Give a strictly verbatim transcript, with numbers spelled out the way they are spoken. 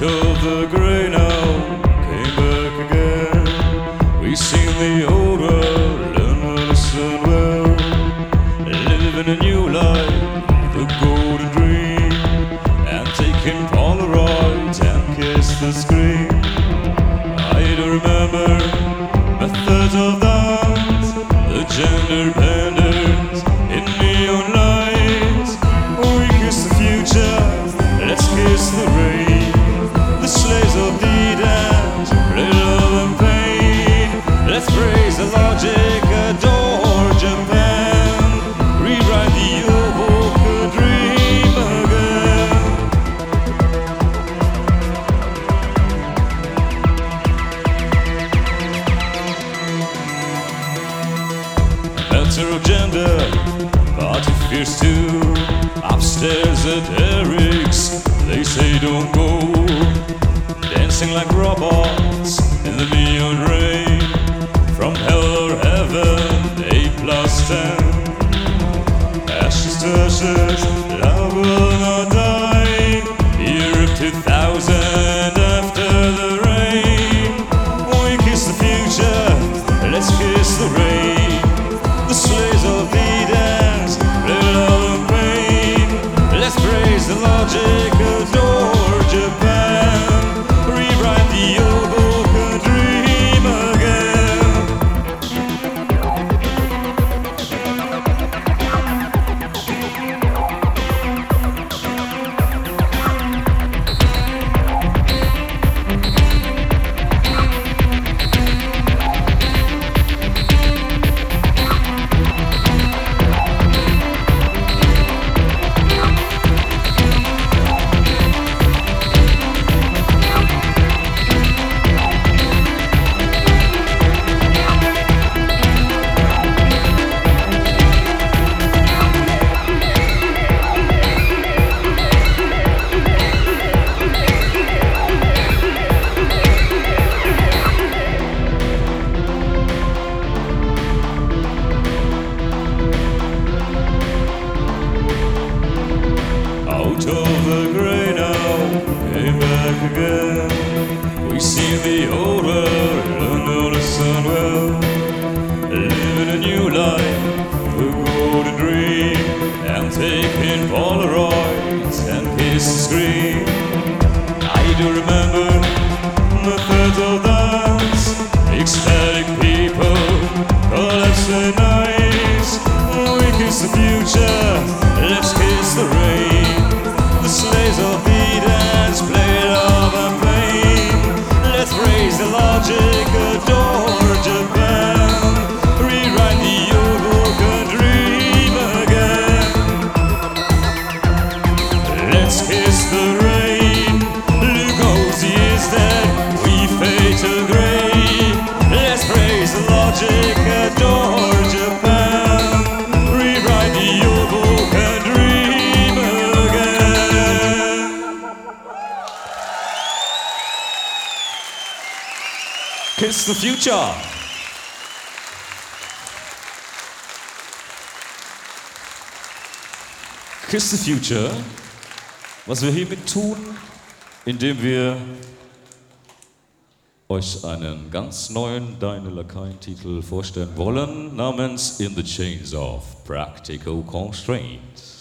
of the grey now, came back again. We seen the old world, learn to listen well, living a new life, the golden dream, and taking Polaroids and kiss the screen. I do remember methods of dance, the gender benders in neon lights. We kiss the future, let's kiss the rain. The slaves of the dance, play love and pain. Let's praise the logic, adore Japan, rewrite the Yoboka dream again. Matter of gender, party fears too. Upstairs at Eric's, they say don't go. Dancing like robots in the neon rain. From hell or heaven, A plus ten. Ashes to ashes, love will not die. Europe two thousand after the rain. We kiss the future, let's kiss the rain. The slaves of the dance, play love and pain. Let's praise the logic, adore Japan, rewrite the Yoboka dream again. Out of the grey now, came back again. We see the old world, learn to listen well, living a new life, the golden dream, and taking Polaroids and kiss the screen. I do remember methods of dance, ecstatic people, collapse the nights. We kiss the future, let's kiss the rain. The slaves of the dance, play love and pain. Let's raise the logic, adore Japan, rewrite the Yoboka dream again. Let's kiss the rain, Lugosi is dead, we fade to grey. Let's praise the logic, adore Japan, rewrite the Yoboka dream again. Kiss the future. Kiss the Future. Was wir hiermit tun, indem wir euch einen ganz neuen Deine Lakaien-Titel vorstellen wollen, namens In the Chains of Practical Constraints.